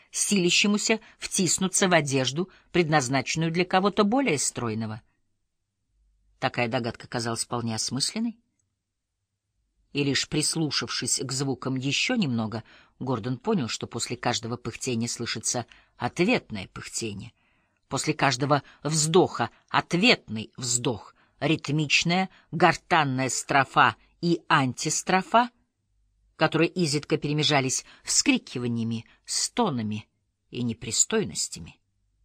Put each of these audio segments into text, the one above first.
силящемуся втиснуться в одежду, предназначенную для кого-то более стройного. Такая догадка казалась вполне осмысленной. И лишь прислушавшись к звукам еще немного, Гордон понял, что после каждого пыхтения слышится ответное пыхтение, после каждого вздоха — ответный вздох, ритмичная гортанная строфа и антистрофа, которые изредка перемежались вскрикиваниями, стонами и непристойностями.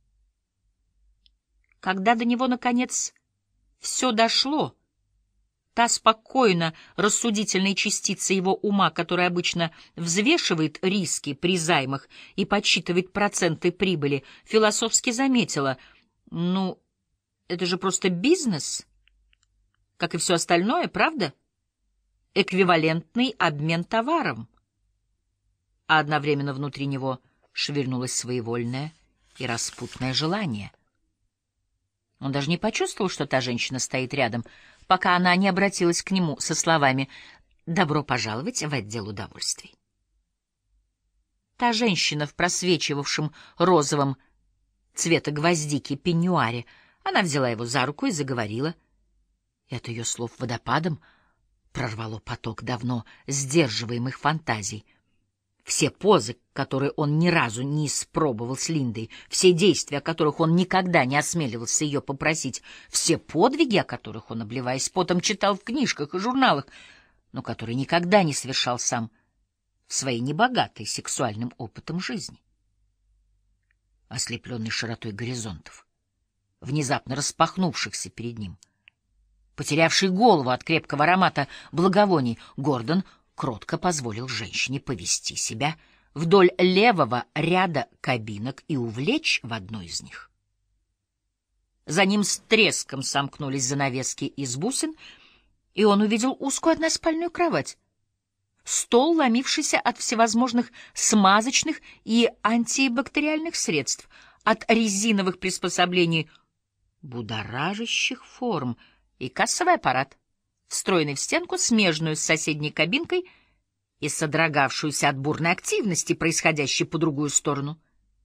Когда до него, наконец, все дошло, та спокойно рассудительная частица его ума, которая обычно взвешивает риски при займах и подсчитывает проценты прибыли, философски заметила: ну, это же просто бизнес, как и все остальное, правда? Эквивалентный обмен товаром. А одновременно внутри него шевельнулось своевольное и распутное желание. Он даже не почувствовал, что та женщина стоит рядом, пока она не обратилась к нему со словами «Добро пожаловать в отдел удовольствий». Та женщина в просвечивавшем розовом цвета гвоздики пеньюаре, она взяла его за руку и заговорила. И от ее слов водопадом прорвало поток давно сдерживаемых фантазий. Все позы, которые он ни разу не испробовал с Линдой, все действия, о которых он никогда не осмеливался ее попросить, все подвиги, о которых он, обливаясь потом, читал в книжках и журналах, но которые никогда не совершал сам в своей небогатой сексуальным опытом жизни. Ослепленный широтой горизонтов, внезапно распахнувшихся перед ним, потерявший голову от крепкого аромата благовоний, Гордон кротко позволил женщине повести себя вдоль левого ряда кабинок и увлечь в одну из них. За ним с треском сомкнулись занавески из бусин, и он увидел узкую односпальную кровать, стол, ломившийся от всевозможных смазочных и антибактериальных средств, от резиновых приспособлений будоражащих форм, и кассовый аппарат, встроенный в стенку, смежную с соседней кабинкой и содрогавшуюся от бурной активности, происходящей по другую сторону.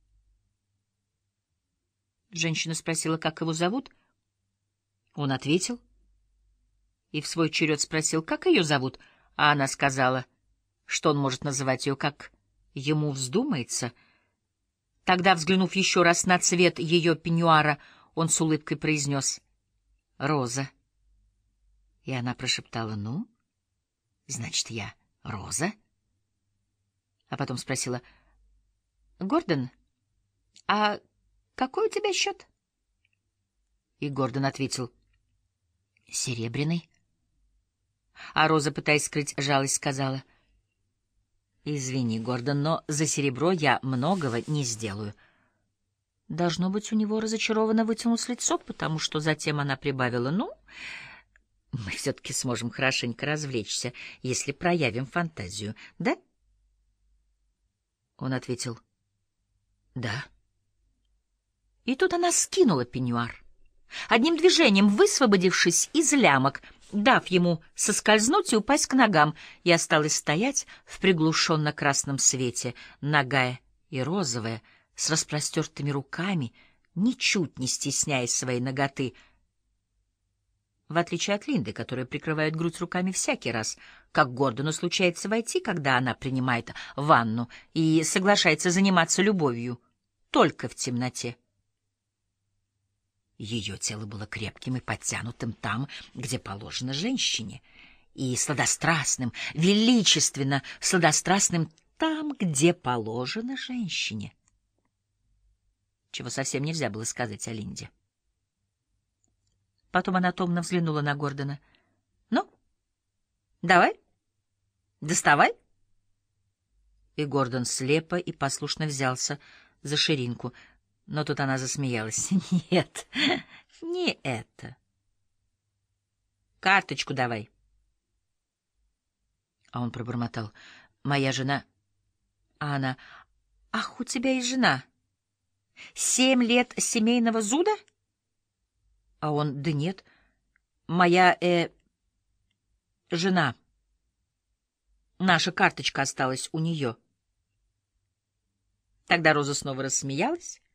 Женщина спросила, как его зовут. Он ответил и в свой черед спросил, как ее зовут, а она сказала, что он может называть ее, как ему вздумается. Тогда, взглянув еще раз на цвет ее пеньюара, он с улыбкой произнес «Роза». И она прошептала: «Ну, значит, я Роза?» А потом спросила: «Гордон, а какой у тебя счет?» И Гордон ответил: «Серебряный». А Роза, пытаясь скрыть жалость, сказала: «Извини, Гордон, но за серебро я многого не сделаю». Должно быть, у него разочарованно вытянулось лицо, потому что затем она прибавила: «Ну, мы все-таки сможем хорошенько развлечься, если проявим фантазию, да?» Он ответил: «Да». И тут она скинула пеньюар, одним движением высвободившись из лямок, дав ему соскользнуть и упасть к ногам, и осталась стоять в приглушенно-красном свете, нагая и розовая, с распростертыми руками, ничуть не стесняясь своей наготы, в отличие от Линды, которая прикрывает грудь руками всякий раз, как Гордону случается войти, когда она принимает ванну и соглашается заниматься любовью только в темноте. Ее тело было крепким и подтянутым там, где положено женщине, и сладострастным, величественно сладострастным там, где положено женщине. Чего совсем нельзя было сказать о Линде. Потом она томно взглянула на Гордона. «Ну, давай, доставай». И Гордон слепо и послушно взялся за ширинку, но тут она засмеялась. «Нет, не это. Карточку давай». А он пробормотал: «Моя жена...» А она: «Ах, у тебя есть жена? 7 лет семейного зуда?» А он: «Да нет, моя, жена. Наша карточка осталась у нее». Тогда Роза снова рассмеялась.